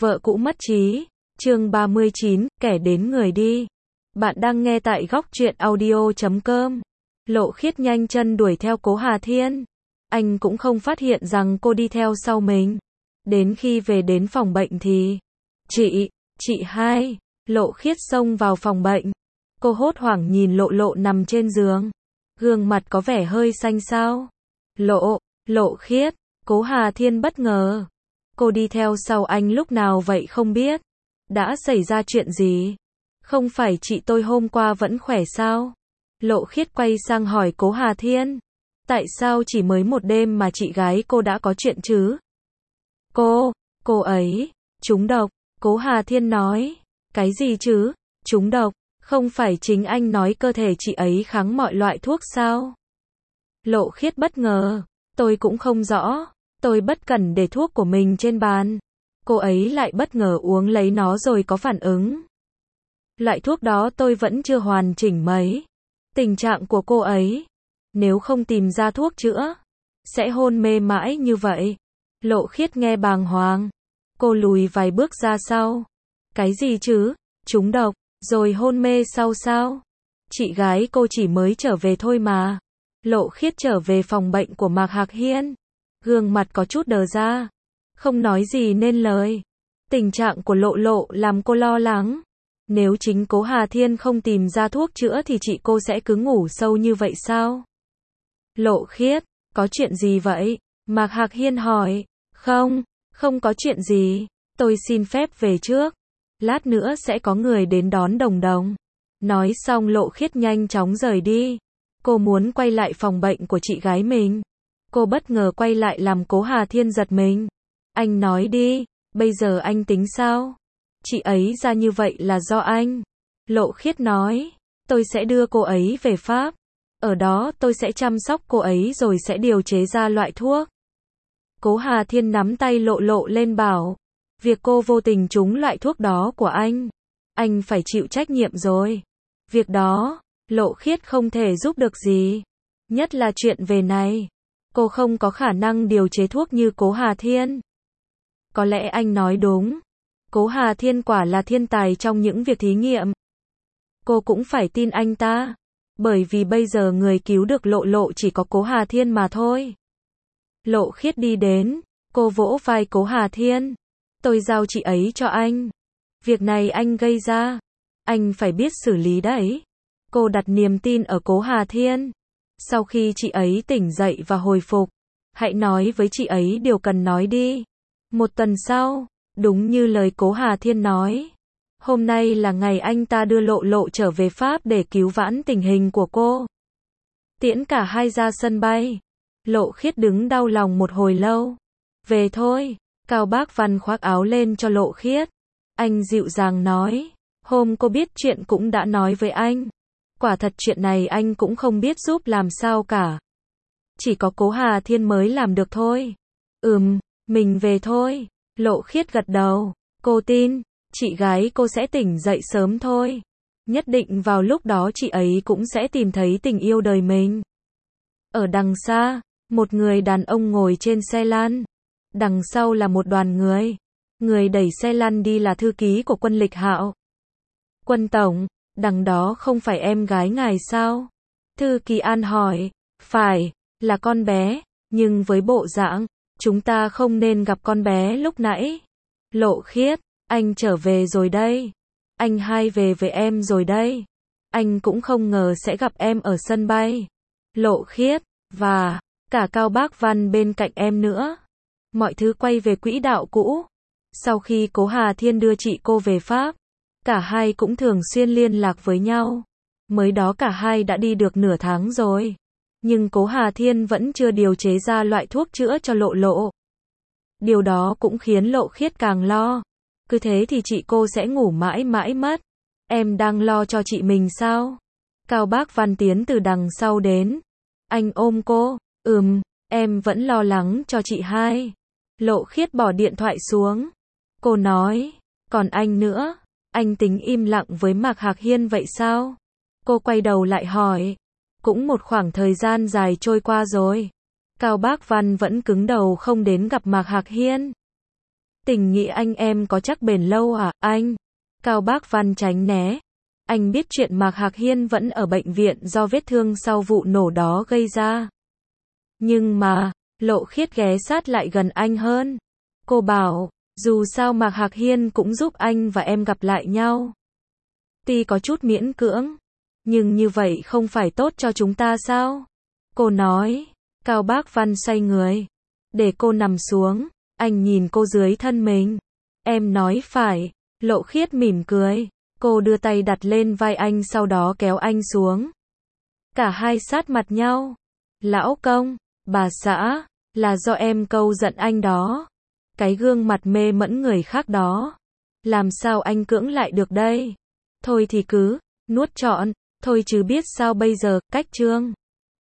Vợ cũ mất trí. Chương 39, kẻ đến người đi. Bạn đang nghe tại góc truyện audio.com. Lộ Khiết nhanh chân đuổi theo Cố Hà Thiên. Anh cũng không phát hiện rằng cô đi theo sau mình. Đến khi về đến phòng bệnh thì... Chị hai. Lộ Khiết xông vào phòng bệnh. Cô hốt hoảng nhìn Lộ nằm trên giường. Gương mặt có vẻ hơi xanh xao. Lộ Khiết. Cố Hà Thiên bất ngờ. Cô đi theo sau anh lúc nào vậy không biết. Đã xảy ra chuyện gì? Không phải chị tôi hôm qua vẫn khỏe sao? Lộ Khiết quay sang hỏi Cố Hà Thiên. Tại sao chỉ mới một đêm mà chị gái cô đã có chuyện chứ? Cô ấy, trúng độc. Cố Hà Thiên nói. Cái gì chứ? Trúng độc? Không phải chính anh nói cơ thể chị ấy kháng mọi loại thuốc sao? Lộ Khiết bất ngờ. Tôi cũng không rõ. Tôi bất cẩn để thuốc của mình trên bàn. Cô ấy lại bất ngờ uống lấy nó rồi có phản ứng. Loại thuốc đó tôi vẫn chưa hoàn chỉnh mấy. Tình trạng của cô ấy, nếu không tìm ra thuốc chữa, sẽ hôn mê mãi như vậy. Lộ Khiết nghe bàng hoàng. Cô lùi vài bước ra sau. Cái gì chứ? Trúng độc, rồi hôn mê sau sao? Chị gái cô chỉ mới trở về thôi mà. Lộ Khiết trở về phòng bệnh của Mạc Hạc Hiên. Gương mặt có chút đờ ra. Không nói gì nên lời. Tình trạng của Lộ làm cô lo lắng. Nếu chính Cố Hà Thiên không tìm ra thuốc chữa thì chị cô sẽ cứ ngủ sâu như vậy sao? Lộ Khiết, có chuyện gì vậy? Mạc Hạc Hiên hỏi. Không có chuyện gì. Tôi xin phép về trước. Lát nữa sẽ có người đến đón Đồng. Nói xong Lộ Khiết nhanh chóng rời đi. Cô muốn quay lại phòng bệnh của chị gái mình. Cô bất ngờ quay lại làm Cố Hà Thiên giật mình. Anh nói đi, bây giờ anh tính sao? Chị ấy ra như vậy là do anh. Lộ Khiết nói, tôi sẽ đưa cô ấy về Pháp. Ở đó tôi sẽ chăm sóc cô ấy rồi sẽ điều chế ra loại thuốc. Cố Hà Thiên nắm tay Lộ lên bảo, việc cô vô tình trúng loại thuốc đó của anh phải chịu trách nhiệm rồi. Việc đó, Lộ Khiết không thể giúp được gì. Nhất là chuyện về này. Cô không có khả năng điều chế thuốc như Cố Hà Thiên. Có lẽ anh nói đúng. Cố Hà Thiên quả là thiên tài trong những việc thí nghiệm. Cô cũng phải tin anh ta. Bởi vì bây giờ người cứu được Lộ chỉ có Cố Hà Thiên mà thôi. Lộ Khiết đi đến. Cô vỗ vai Cố Hà Thiên. Tôi giao chị ấy cho anh. Việc này anh gây ra. Anh phải biết xử lý đấy. Cô đặt niềm tin ở Cố Hà Thiên. Sau khi chị ấy tỉnh dậy và hồi phục, hãy nói với chị ấy điều cần nói đi. Một tuần sau, đúng như lời Cố Hà Thiên nói, hôm nay là ngày anh ta đưa Lộ trở về Pháp để cứu vãn tình hình của cô. Tiễn cả hai ra sân bay. Lộ Khiết đứng đau lòng một hồi lâu. Về thôi. Cao Bác Văn khoác áo lên cho Lộ Khiết. Anh dịu dàng nói, hôm cô biết chuyện cũng đã nói với anh. Quả thật chuyện này anh cũng không biết giúp làm sao cả. Chỉ có Cố Hà Thiên mới làm được thôi. Mình về thôi. Lộ Khiết gật đầu. Cô tin, chị gái cô sẽ tỉnh dậy sớm thôi. Nhất định vào lúc đó chị ấy cũng sẽ tìm thấy tình yêu đời mình. Ở đằng xa, một người đàn ông ngồi trên xe lăn. Đằng sau là một đoàn người. Người đẩy xe lăn đi là thư ký của Quân Lịch Hạo. Quân tổng, đằng đó không phải em gái ngài sao? Thư ký An hỏi. Phải, là con bé, nhưng với bộ dạng, chúng ta không nên gặp con bé lúc nãy. Lộ Khiết, anh trở về rồi đây. Anh hai về với em rồi đây. Anh cũng không ngờ sẽ gặp em ở sân bay. Lộ Khiết, và cả Cao Bác Văn bên cạnh em nữa. Mọi thứ quay về quỹ đạo cũ. Sau khi Cố Hà Thiên đưa chị cô về Pháp, cả hai cũng thường xuyên liên lạc với nhau. Mới đó cả hai đã đi được nửa tháng rồi. Nhưng Cố Hà Thiên vẫn chưa điều chế ra loại thuốc chữa cho Lộ. Điều đó cũng khiến Lộ Khiết càng lo. Cứ thế thì chị cô sẽ ngủ mãi mất. Em đang lo cho chị mình sao? Cao Bác Văn tiến từ đằng sau đến. Anh ôm cô. Em vẫn lo lắng cho chị hai. Lộ Khiết bỏ điện thoại xuống. Cô nói, còn anh nữa, anh tính im lặng với Mạc Hạc Hiên vậy sao? Cô quay đầu lại hỏi. Cũng một khoảng thời gian dài trôi qua rồi. Cao Bác Văn vẫn cứng đầu không đến gặp Mạc Hạc Hiên. Tình nghĩa anh em có chắc bền lâu à, anh? Cao Bác Văn tránh né. Anh biết chuyện Mạc Hạc Hiên vẫn ở bệnh viện do vết thương sau vụ nổ đó gây ra. Nhưng mà, Lộ Khiết ghé sát lại gần anh hơn. Cô bảo, dù sao Mạc Hạc Hiên cũng giúp anh và em gặp lại nhau. Tuy có chút miễn cưỡng, nhưng như vậy không phải tốt cho chúng ta sao? Cô nói. Cao Bác Văn xoay người, để cô nằm xuống. Anh nhìn cô dưới thân mình. Em nói phải. Lộ Khiết mỉm cười. Cô đưa tay đặt lên vai anh sau đó kéo anh xuống. Cả hai sát mặt nhau. Lão công, bà xã, là do em câu giận anh đó. Cái gương mặt mê mẫn người khác đó. Làm sao anh cưỡng lại được đây? Thôi thì cứ nuốt trọn, thôi chứ biết sao bây giờ, cách Trương.